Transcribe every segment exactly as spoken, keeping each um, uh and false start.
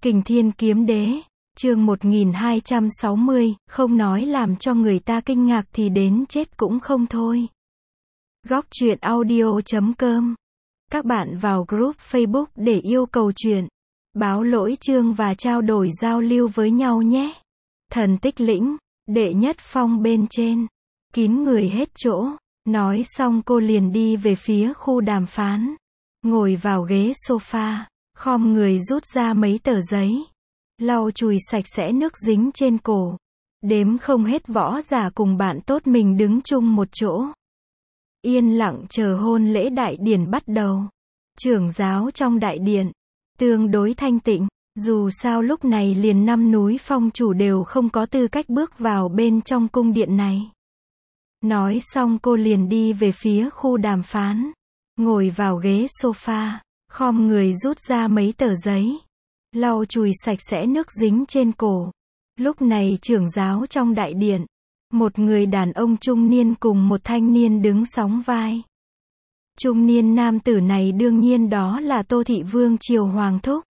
Kình Thiên Kiếm Đế, chương một nghìn hai trăm sáu mươi, không nói làm cho người ta kinh ngạc thì đến chết cũng không thôi. Góc truyện audio chấm com. Các bạn vào group Facebook để yêu cầu truyện, báo lỗi chương và trao đổi giao lưu với nhau nhé. Thần Tích Lĩnh, đệ nhất phong bên trên, kín người hết chỗ. Nói xong cô liền đi về phía khu đàm phán, ngồi vào ghế sofa, khom người rút ra mấy tờ giấy, lau chùi sạch sẽ nước dính trên cổ. Đếm không hết võ giả cùng bạn tốt mình đứng chung một chỗ, yên lặng chờ hôn lễ đại điển bắt đầu. Trưởng giáo trong đại điện tương đối thanh tịnh, dù sao lúc này liền năm núi phong chủ đều không có tư cách bước vào bên trong cung điện này. Nói xong cô liền đi về phía khu đàm phán, ngồi vào ghế sofa, khom người rút ra mấy tờ giấy, lau chùi sạch sẽ nước dính trên cổ. Lúc này trưởng giáo trong đại điện, một người đàn ông trung niên cùng một thanh niên đứng sóng vai. Trung niên nam tử này đương nhiên đó là Tô Thị Vương Triều Hoàng Thúc,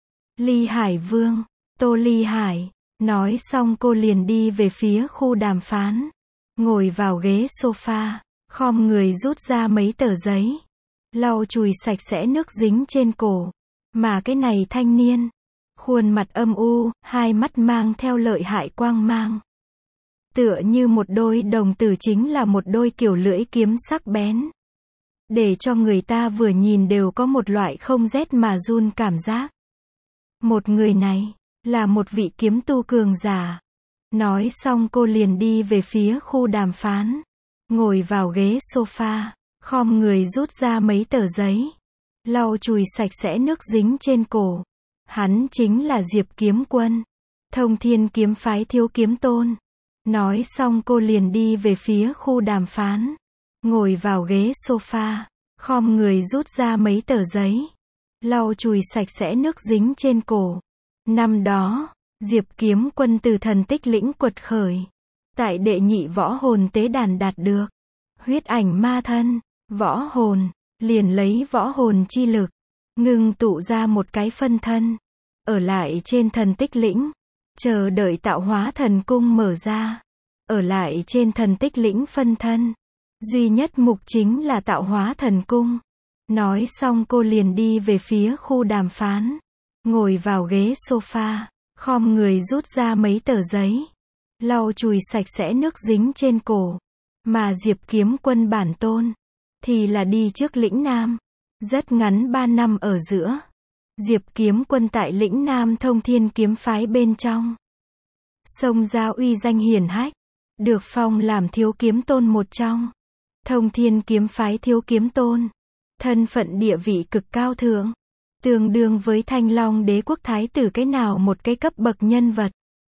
Ly Hải Vương, Tô Ly Hải. Nói xong cô liền đi về phía khu đàm phán, ngồi vào ghế sofa, khom người rút ra mấy tờ giấy, lau chùi sạch sẽ nước dính trên cổ. Mà cái này thanh niên, khuôn mặt âm u, hai mắt mang theo lợi hại quang mang, tựa như một đôi đồng tử, chính là một đôi kiểu lưỡi kiếm sắc bén, để cho người ta vừa nhìn đều có một loại không rét mà run cảm giác. Một người này là một vị kiếm tu cường giả. Nói xong cô liền đi về phía khu đàm phán, ngồi vào ghế sofa, khom người rút ra mấy tờ giấy, lau chùi sạch sẽ nước dính trên cổ. Hắn chính là Diệp Kiếm Quân, Thông Thiên kiếm phái thiếu kiếm tôn. Nói xong cô liền đi về phía khu đàm phán, ngồi vào ghế sofa, khom người rút ra mấy tờ giấy, lau chùi sạch sẽ nước dính trên cổ. Năm đó, Diệp Kiếm Quân từ Thần Tích Lĩnh quật khởi, tại đệ nhị võ hồn tế đàn đạt được huyết ảnh ma thân, võ hồn, liền lấy võ hồn chi lực, ngưng tụ ra một cái phân thân, ở lại trên Thần Tích Lĩnh, chờ đợi tạo hóa thần cung mở ra. Ở lại trên Thần Tích Lĩnh phân thân, duy nhất mục chính là tạo hóa thần cung. Nói xong cô liền đi về phía khu đàm phán, ngồi vào ghế sofa, khom người rút ra mấy tờ giấy, lau chùi sạch sẽ nước dính trên cổ. Mà Diệp Kiếm Quân bản tôn thì là đi trước lĩnh Nam. Rất ngắn ba năm ở giữa, Diệp Kiếm Quân tại lĩnh Nam Thông Thiên kiếm phái bên trong xông ra uy danh hiển hách, được phong làm thiếu kiếm tôn một trong. Thông Thiên kiếm phái thiếu kiếm tôn, thân phận địa vị cực cao thượng, tương đương với Thanh Long Đế quốc thái tử cái nào một cái cấp bậc nhân vật.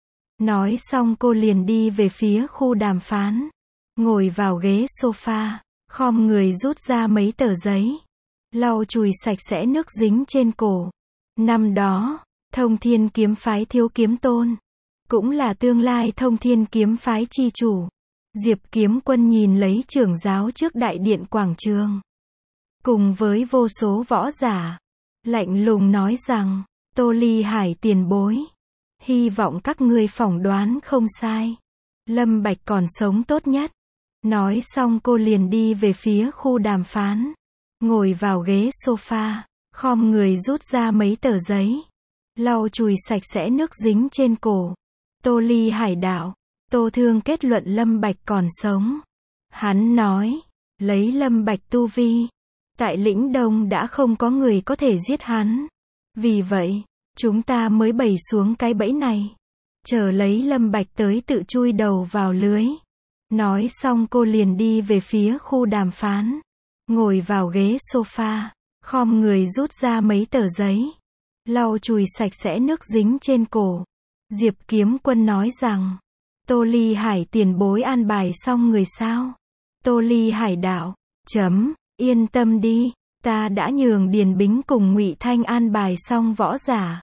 Nói xong cô liền đi về phía khu đàm phán, ngồi vào ghế sofa, khom người rút ra mấy tờ giấy, lau chùi sạch sẽ nước dính trên cổ. Năm đó, Thông Thiên kiếm phái thiếu kiếm tôn, cũng là tương lai Thông Thiên kiếm phái chi chủ. Diệp Kiếm Quân nhìn lấy trưởng giáo trước đại điện quảng trường, cùng với vô số võ giả, lạnh lùng nói rằng, Tô Ly Hải tiền bối, hy vọng các ngươi phỏng đoán không sai, Lâm Bạch còn sống tốt nhất. Nói xong cô liền đi về phía khu đàm phán, ngồi vào ghế sofa, khom người rút ra mấy tờ giấy, lau chùi sạch sẽ nước dính trên cổ. Tô Ly Hải đạo, Tô Thương kết luận Lâm Bạch còn sống. Hắn nói, lấy Lâm Bạch tu vi, tại lĩnh Đông đã không có người có thể giết hắn. Vì vậy, chúng ta mới bày xuống cái bẫy này, chờ lấy Lâm Bạch tới tự chui đầu vào lưới. Nói xong cô liền đi về phía khu đàm phán, ngồi vào ghế sofa, khom người rút ra mấy tờ giấy, lau chùi sạch sẽ nước dính trên cổ. Diệp Kiếm Quân nói rằng, Tô Ly Hải tiền bối an bài xong người sao? Tô Ly Hải đạo, chấm, yên tâm đi, ta đã nhường Điền Bính cùng Ngụy Thanh an bài xong võ giả.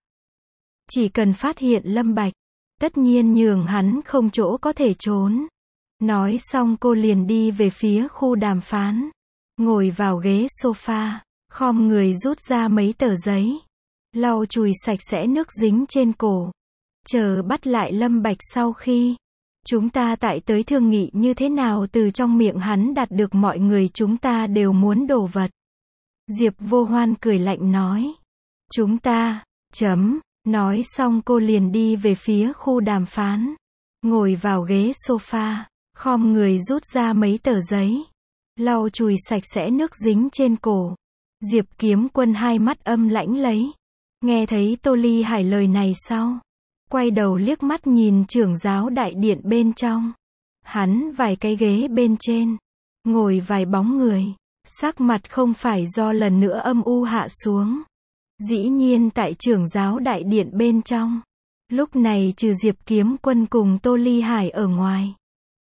Chỉ cần phát hiện Lâm Bạch, tất nhiên nhường hắn không chỗ có thể trốn. Nói xong cô liền đi về phía khu đàm phán, ngồi vào ghế sofa, khom người rút ra mấy tờ giấy, lau chùi sạch sẽ nước dính trên cổ. Chờ bắt lại Lâm Bạch sau khi chúng ta tại tới thương nghị như thế nào từ trong miệng hắn đạt được mọi người chúng ta đều muốn đồ vật. Diệp Vô Hoan cười lạnh nói. Chúng ta, chấm, nói xong cô liền đi về phía khu đàm phán. Ngồi vào ghế sofa, khom người rút ra mấy tờ giấy. Lau chùi sạch sẽ nước dính trên cổ. Diệp Kiếm Quân hai mắt âm lãnh lấy. Nghe thấy Tô Ly Hải lời này sau. Quay đầu liếc mắt nhìn trưởng giáo đại điện bên trong. Hắn vài cái ghế bên trên. Ngồi vài bóng người. Sắc mặt không phải do lần nữa âm u hạ xuống. Dĩ nhiên tại trưởng giáo đại điện bên trong. Lúc này trừ Diệp Kiếm Quân cùng Tô Ly Hải ở ngoài.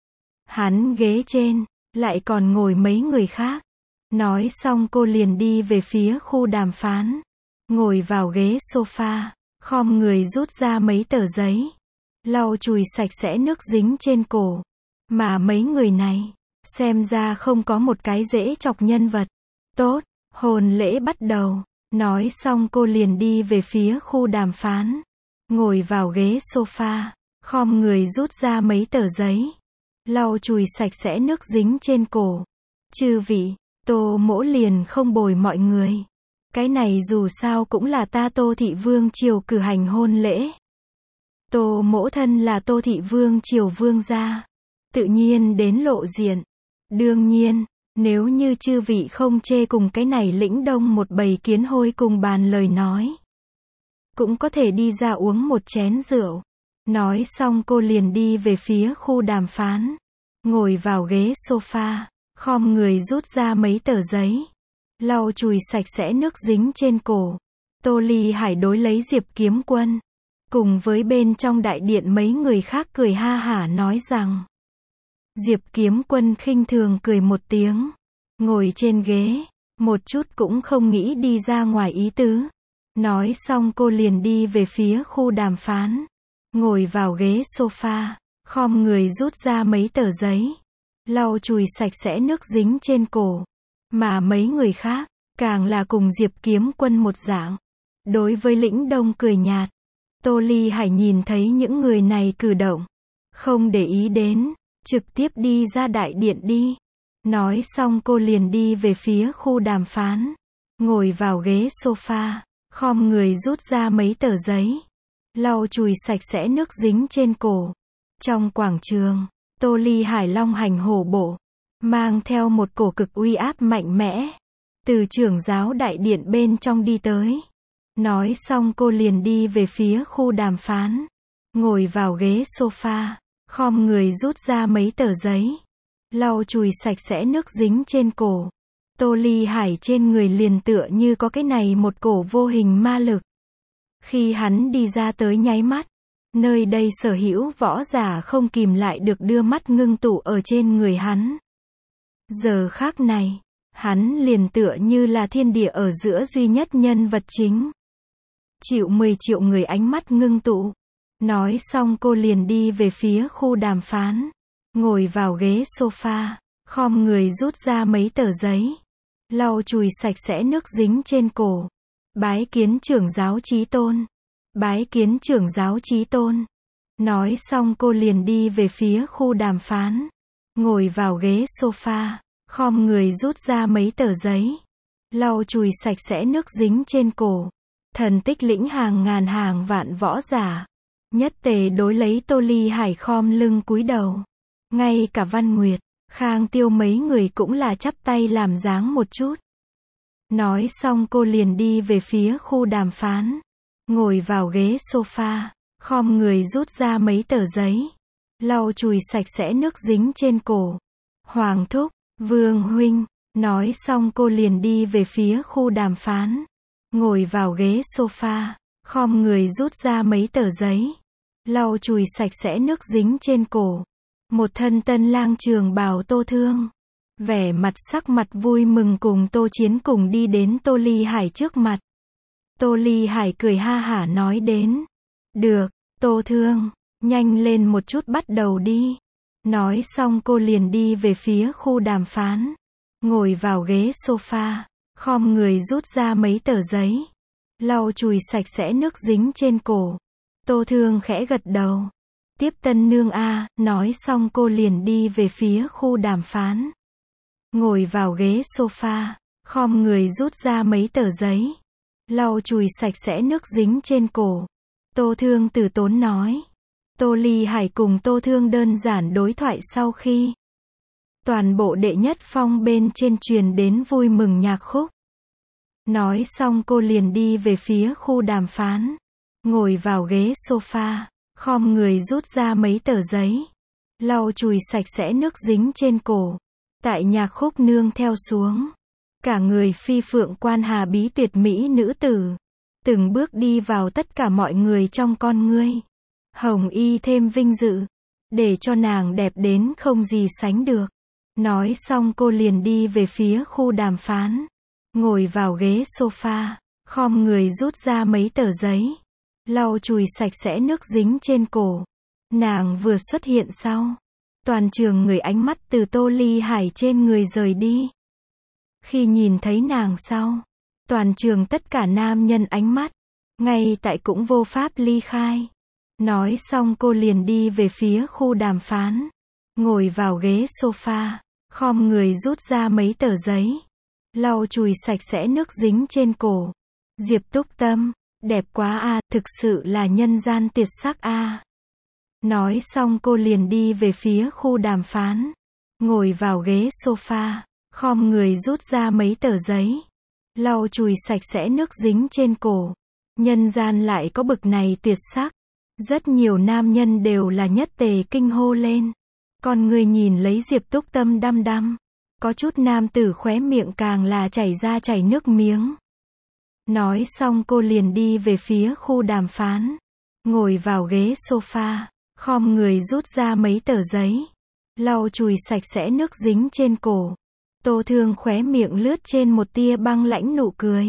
Hắn ghế trên, lại còn ngồi mấy người khác. Nói xong cô liền đi về phía khu đàm phán. Ngồi vào ghế sofa, khom người rút ra mấy tờ giấy. Lau chùi sạch sẽ nước dính trên cổ. Mà mấy người này, xem ra không có một cái dễ chọc nhân vật. Tốt, hôn lễ bắt đầu. Nói xong cô liền đi về phía khu đàm phán. Ngồi vào ghế sofa, khom người rút ra mấy tờ giấy. Lau chùi sạch sẽ nước dính trên cổ. Chư vị, Tô Mỗ liền không bồi mọi người. Cái này dù sao cũng là ta Tô Thị Vương Triều cử hành hôn lễ. Tô Mỗ thân là Tô Thị Vương Triều vương gia. Tự nhiên đến lộ diện. Đương nhiên, nếu như chư vị không chê cùng cái này lĩnh đông một bầy kiến hôi cùng bàn lời nói. Cũng có thể đi ra uống một chén rượu. Nói xong cô liền đi về phía khu đàm phán. Ngồi vào ghế sofa, khom người rút ra mấy tờ giấy. Lau chùi sạch sẽ nước dính trên cổ. Tô Ly Hải đối lấy Diệp Kiếm Quân. Cùng với bên trong đại điện mấy người khác cười ha hả nói rằng. Diệp Kiếm Quân khinh thường cười một tiếng. Ngồi trên ghế, một chút cũng không nghĩ đi ra ngoài ý tứ. Nói xong cô liền đi về phía khu đàm phán. Ngồi vào ghế sofa, khom người rút ra mấy tờ giấy. Lau chùi sạch sẽ nước dính trên cổ. Mà mấy người khác, càng là cùng Diệp Kiếm Quân một dạng. Đối với lĩnh đông cười nhạt. Tô Ly Hải nhìn thấy những người này cử động. Không để ý đến, trực tiếp đi ra đại điện đi. Nói xong cô liền đi về phía khu đàm phán. Ngồi vào ghế sofa, khom người rút ra mấy tờ giấy. Lau chùi sạch sẽ nước dính trên cổ. Trong quảng trường, Tô Ly Hải long hành hổ bộ. Mang theo một cổ cực uy áp mạnh mẽ. Từ trưởng giáo đại điện bên trong đi tới. Nói xong cô liền đi về phía khu đàm phán. Ngồi vào ghế sofa, khom người rút ra mấy tờ giấy. Lau chùi sạch sẽ nước dính trên cổ. Tô Ly Hải trên người liền tựa như có cái này một cổ vô hình ma lực. Khi hắn đi ra tới nháy mắt, nơi đây sở hữu võ giả không kìm lại được đưa mắt ngưng tụ ở trên người hắn. Giờ khác này, hắn liền tựa như là thiên địa ở giữa duy nhất nhân vật chính. Chịu mười triệu người ánh mắt ngưng tụ. Nói xong cô liền đi về phía khu đàm phán. Ngồi vào ghế sofa, khom người rút ra mấy tờ giấy. Lau chùi sạch sẽ nước dính trên cổ. Bái kiến trưởng giáo Chí Tôn. Bái kiến trưởng giáo Chí Tôn. Nói xong cô liền đi về phía khu đàm phán. Ngồi vào ghế sofa, khom người rút ra mấy tờ giấy. Lau chùi sạch sẽ nước dính trên cổ. Thần tích lĩnh hàng ngàn hàng vạn võ giả. Nhất tề đối lấy Tô Ly Hải khom lưng cúi đầu. Ngay cả Văn Nguyệt, Khang Tiêu mấy người cũng là chắp tay làm dáng một chút. Nói xong cô liền đi về phía khu đàm phán. Ngồi vào ghế sofa, khom người rút ra mấy tờ giấy. Lau chùi sạch sẽ nước dính trên cổ. Hoàng thúc, Vương huynh. Nói xong cô liền đi về phía khu đàm phán. Ngồi vào ghế sofa, khom người rút ra mấy tờ giấy. Lau chùi sạch sẽ nước dính trên cổ. Một thân tân lang trường bào Tô Thương. Vẻ mặt sắc mặt vui mừng cùng Tô Chiến cùng đi đến Tô Ly Hải trước mặt. Tô Ly Hải cười ha hả nói đến. Được, Tô Thương, nhanh lên một chút bắt đầu đi. Nói xong cô liền đi về phía khu đàm phán. Ngồi vào ghế sofa, khom người rút ra mấy tờ giấy. lau chùi sạch sẽ nước dính trên cổ. Tô Thương khẽ gật đầu. Tiếp tân nương a, nói xong cô liền đi về phía khu đàm phán. Ngồi vào ghế sofa, khom người rút ra mấy tờ giấy. Lau chùi sạch sẽ nước dính trên cổ. Tô Thương từ tốn nói. Tô Ly Hải cùng Tô Thương đơn giản đối thoại sau khi toàn bộ đệ nhất phong bên trên truyền đến vui mừng nhạc khúc. Nói xong cô liền đi về phía khu đàm phán. Ngồi vào ghế sofa, khom người rút ra mấy tờ giấy. Lau chùi sạch sẽ nước dính trên cổ. Tại nhạc khúc nương theo xuống. Cả người phi phượng quan hà bí tuyệt mỹ nữ tử. Từng bước đi vào tất cả mọi người trong con ngươi. Hồng y thêm vinh dự. Để cho nàng đẹp đến không gì sánh được. Nói xong cô liền đi về phía khu đàm phán. Ngồi vào ghế sofa, khom người rút ra mấy tờ giấy. Lau chùi sạch sẽ nước dính trên cổ. Nàng vừa xuất hiện sau. Toàn trường người ánh mắt từ Tô Ly Hải trên người rời đi. Khi nhìn thấy nàng sau, toàn trường tất cả nam nhân ánh mắt, ngay tại cũng vô pháp ly khai. Nói xong cô liền đi về phía khu đàm phán. Ngồi vào ghế sofa, khom người rút ra mấy tờ giấy. Lau chùi sạch sẽ nước dính trên cổ. Diệp Túc Tâm, đẹp quá a, thực sự là nhân gian tuyệt sắc a. Nói xong cô liền đi về phía khu đàm phán. Ngồi vào ghế sofa, khom người rút ra mấy tờ giấy. Lau chùi sạch sẽ nước dính trên cổ. Nhân gian lại có bực này tuyệt sắc. Rất nhiều nam nhân đều là nhất tề kinh hô lên. Còn người nhìn lấy Diệp Túc Tâm đăm đăm. Có chút nam tử khóe miệng càng là chảy ra chảy nước miếng. Nói xong cô liền đi về phía khu đàm phán. Ngồi vào ghế sofa, khom người rút ra mấy tờ giấy. Lau chùi sạch sẽ nước dính trên cổ. Tô Thương khóe miệng lướt trên một tia băng lãnh nụ cười.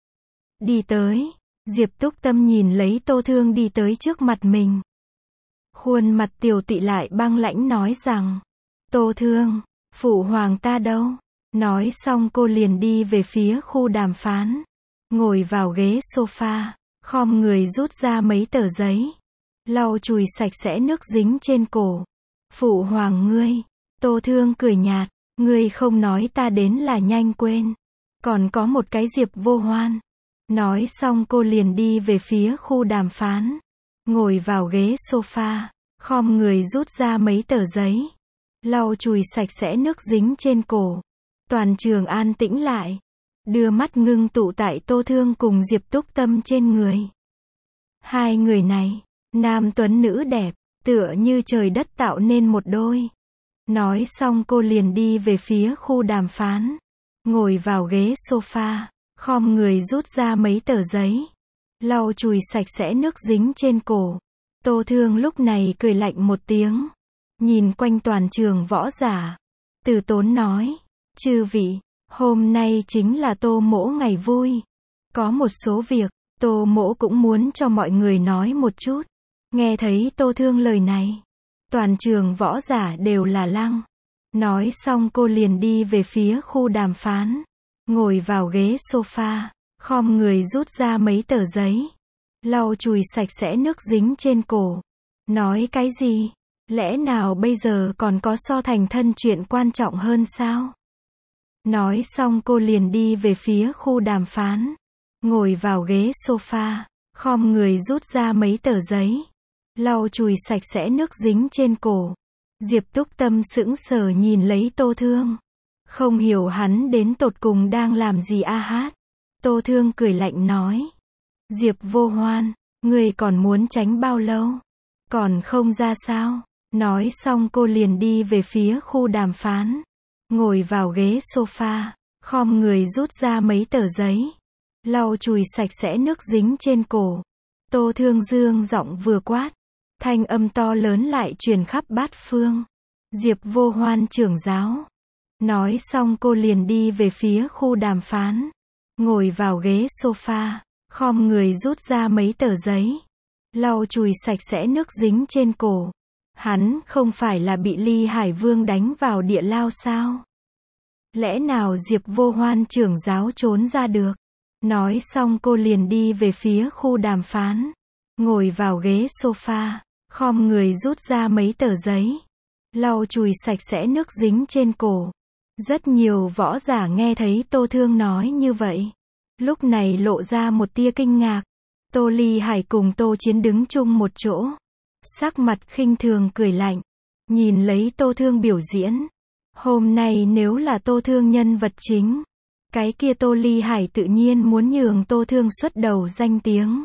Đi tới. Diệp Túc Tâm nhìn lấy Tô Thương đi tới trước mặt mình. Khuôn mặt tiều tụy lại băng lãnh nói rằng. Tô Thương, phụ hoàng ta đâu? Nói xong cô liền đi về phía khu đàm phán. Ngồi vào ghế sofa, khom người rút ra mấy tờ giấy. Lau chùi sạch sẽ nước dính trên cổ. Phụ hoàng ngươi. Tô Thương cười nhạt. Ngươi không nói ta đến là nhanh quên. Còn có một cái Diệp Vô Hoan. Nói xong cô liền đi về phía khu đàm phán. Ngồi vào ghế sofa, khom người rút ra mấy tờ giấy. Lau chùi sạch sẽ nước dính trên cổ. Toàn trường an tĩnh lại. Đưa mắt ngưng tụ tại Tô Thương cùng Diệp Túc Tâm trên người. Hai người này, nam tuấn nữ đẹp, tựa như trời đất tạo nên một đôi. Nói xong cô liền đi về phía khu đàm phán. Ngồi vào ghế sofa, khom người rút ra mấy tờ giấy. Lau chùi sạch sẽ nước dính trên cổ. Tô Thương lúc này cười lạnh một tiếng. Nhìn quanh toàn trường võ giả. Từ tốn nói. Chư vị, hôm nay chính là Tô mỗ ngày vui. Có một số việc, Tô mỗ cũng muốn cho mọi người nói một chút. Nghe thấy Tô Thương lời này. Toàn trường võ giả đều là lăng. Nói xong cô liền đi về phía khu đàm phán. Ngồi vào ghế sofa, khom người rút ra mấy tờ giấy. Lau chùi sạch sẽ nước dính trên cổ. Nói cái gì? Lẽ nào bây giờ còn có so thành thân chuyện quan trọng hơn sao? Nói xong cô liền đi về phía khu đàm phán. Ngồi vào ghế sofa, khom người rút ra mấy tờ giấy. Lau chùi sạch sẽ nước dính trên cổ. Diệp Túc Tâm sững sờ nhìn lấy Tô Thương. Không hiểu hắn đến tột cùng đang làm gì a hát. Tô Thương cười lạnh nói. Diệp Vô Hoan, ngươi còn muốn tránh bao lâu? Còn không ra sao? Nói xong cô liền đi về phía khu đàm phán. Ngồi vào ghế sofa, khom người rút ra mấy tờ giấy. Lau chùi sạch sẽ nước dính trên cổ. Tô Thương dương giọng vừa quát. Thanh âm to lớn lại truyền khắp bát phương. Diệp Vô Hoan trưởng giáo. Nói xong cô liền đi về phía khu đàm phán. Ngồi vào ghế sofa, khom người rút ra mấy tờ giấy. Lau chùi sạch sẽ nước dính trên cổ. Hắn không phải là bị Ly Hải Vương đánh vào địa lao sao? Lẽ nào Diệp Vô Hoan trưởng giáo trốn ra được? Nói xong cô liền đi về phía khu đàm phán. Ngồi vào ghế sofa, khom người rút ra mấy tờ giấy. Lau chùi sạch sẽ nước dính trên cổ. Rất nhiều võ giả nghe thấy Tô Thương nói như vậy. Lúc này lộ ra một tia kinh ngạc. Tô Ly Hải cùng Tô Chiến đứng chung một chỗ. Sắc mặt khinh thường cười lạnh. Nhìn lấy Tô Thương biểu diễn. Hôm nay nếu là Tô Thương nhân vật chính, cái kia Tô Ly Hải tự nhiên muốn nhường Tô Thương xuất đầu danh tiếng.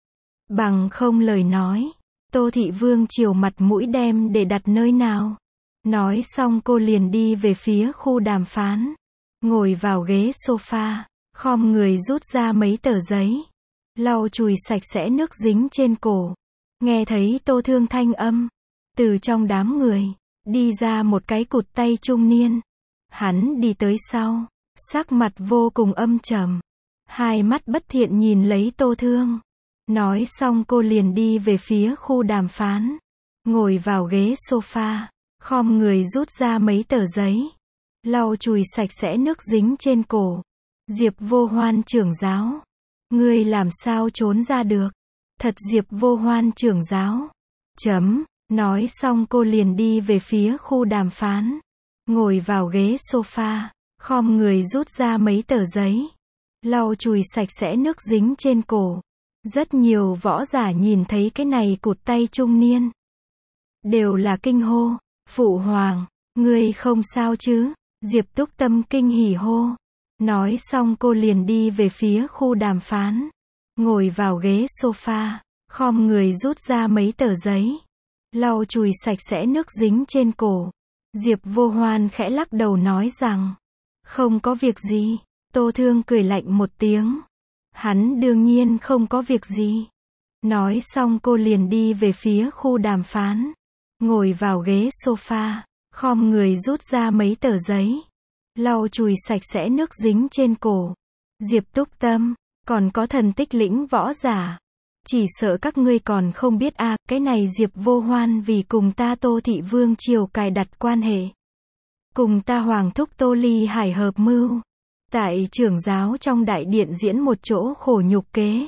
Bằng không lời nói, Tô Thị Vương Triều mặt mũi đem để đặt nơi nào. Nói xong cô liền đi về phía khu đàm phán. Ngồi vào ghế sofa, khom người rút ra mấy tờ giấy. Lau chùi sạch sẽ nước dính trên cổ. Nghe thấy Tô Thương thanh âm. Từ trong đám người, đi ra một cái cụt tay trung niên. Hắn đi tới sau, sắc mặt vô cùng âm trầm. Hai mắt bất thiện nhìn lấy Tô Thương. Nói xong cô liền đi về phía khu đàm phán. Ngồi vào ghế sofa, khom người rút ra mấy tờ giấy. Lau chùi sạch sẽ nước dính trên cổ. Diệp Vô Hoan trưởng giáo. Ngươi làm sao trốn ra được? Thật Diệp Vô Hoan trưởng giáo. Chấm. Nói xong cô liền đi về phía khu đàm phán. Ngồi vào ghế sofa, khom người rút ra mấy tờ giấy. Lau chùi sạch sẽ nước dính trên cổ. Rất nhiều võ giả nhìn thấy cái này cụt tay trung niên. Đều là kinh hô. Phụ hoàng, ngươi không sao chứ? Diệp Túc Tâm kinh hỉ hô. Nói xong cô liền đi về phía khu đàm phán. Ngồi vào ghế sofa, khom người rút ra mấy tờ giấy. Lau chùi sạch sẽ nước dính trên cổ. Diệp Vô Hoan khẽ lắc đầu nói rằng, không có việc gì. Tô Thương cười lạnh một tiếng. Hắn đương nhiên không có việc gì. Nói xong cô liền đi về phía khu đàm phán. Ngồi vào ghế sofa, khom người rút ra mấy tờ giấy. Lau chùi sạch sẽ nước dính trên cổ. Diệp Túc Tâm, còn có thần tích lĩnh võ giả. Chỉ sợ các ngươi còn không biết a, à, cái này Diệp Vô Hoan vì cùng ta Tô Thị Vương Triều cài đặt quan hệ. Cùng ta Hoàng thúc Tô Ly Hải hợp mưu. Tại trưởng giáo trong đại điện diễn một chỗ khổ nhục kế.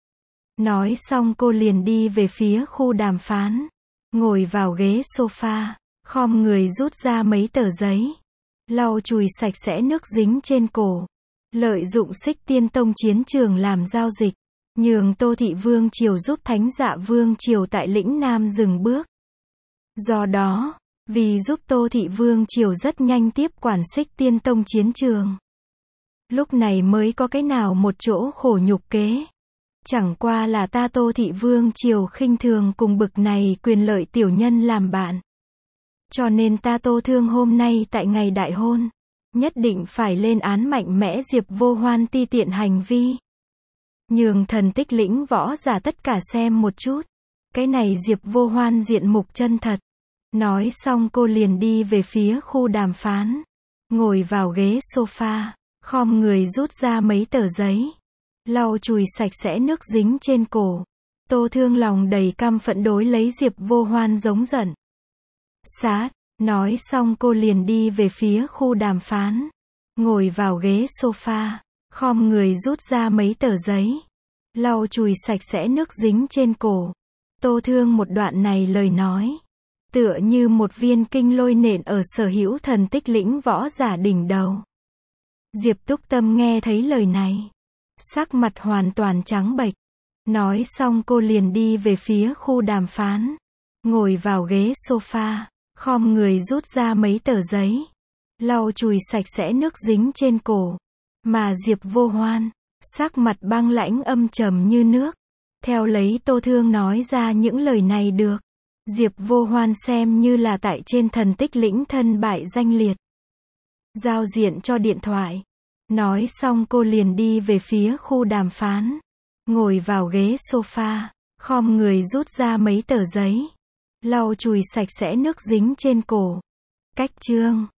Nói xong cô liền đi về phía khu đàm phán. Ngồi vào ghế sofa, khom người rút ra mấy tờ giấy. Lau chùi sạch sẽ nước dính trên cổ. Lợi dụng Xích Tiên Tông chiến trường làm giao dịch. Nhường Tô Thị Vương Triều giúp Thánh Dạ Vương Triều tại lĩnh Nam dừng bước. Do đó, vì giúp Tô Thị Vương Triều rất nhanh tiếp quản Xích Tiên Tông chiến trường. Lúc này mới có cái nào một chỗ khổ nhục kế. Chẳng qua là ta Tô Thị Vương Triều khinh thường cùng bực này quyền lợi tiểu nhân làm bạn. Cho nên ta Tô Thương hôm nay tại ngày đại hôn, nhất định phải lên án mạnh mẽ Diệp Vô Hoan ti tiện hành vi. Nhường thần tích lĩnh võ giả tất cả xem một chút. Cái này Diệp Vô Hoan diện mục chân thật. Nói xong cô liền đi về phía khu đàm phán. Ngồi vào ghế sofa, khom người rút ra mấy tờ giấy. Lau chùi sạch sẽ nước dính trên cổ. Tô Thương lòng đầy căm phẫn đối lấy Diệp Vô Hoan giống giận. Sát, nói xong cô liền đi về phía khu đàm phán. Ngồi vào ghế sofa, khom người rút ra mấy tờ giấy. Lau chùi sạch sẽ nước dính trên cổ. Tô Thương một đoạn này lời nói. Tựa như một viên kinh lôi nện ở sở hữu thần tích lĩnh võ giả đỉnh đầu. Diệp Túc Tâm nghe thấy lời này. Sắc mặt hoàn toàn trắng bệch. Nói xong cô liền đi về phía khu đàm phán. Ngồi vào ghế sofa, khom người rút ra mấy tờ giấy. Lau chùi sạch sẽ nước dính trên cổ. Mà Diệp Vô Hoan, sắc mặt băng lãnh âm trầm như nước. Theo lấy Tô Thương nói ra những lời này được. Diệp Vô Hoan xem như là tại trên thần tích lĩnh thân bại danh liệt. Giao diện cho điện thoại. Nói xong cô liền đi về phía khu đàm phán. Ngồi vào ghế sofa, khom người rút ra mấy tờ giấy. Lau chùi sạch sẽ nước dính trên cổ. Cách chương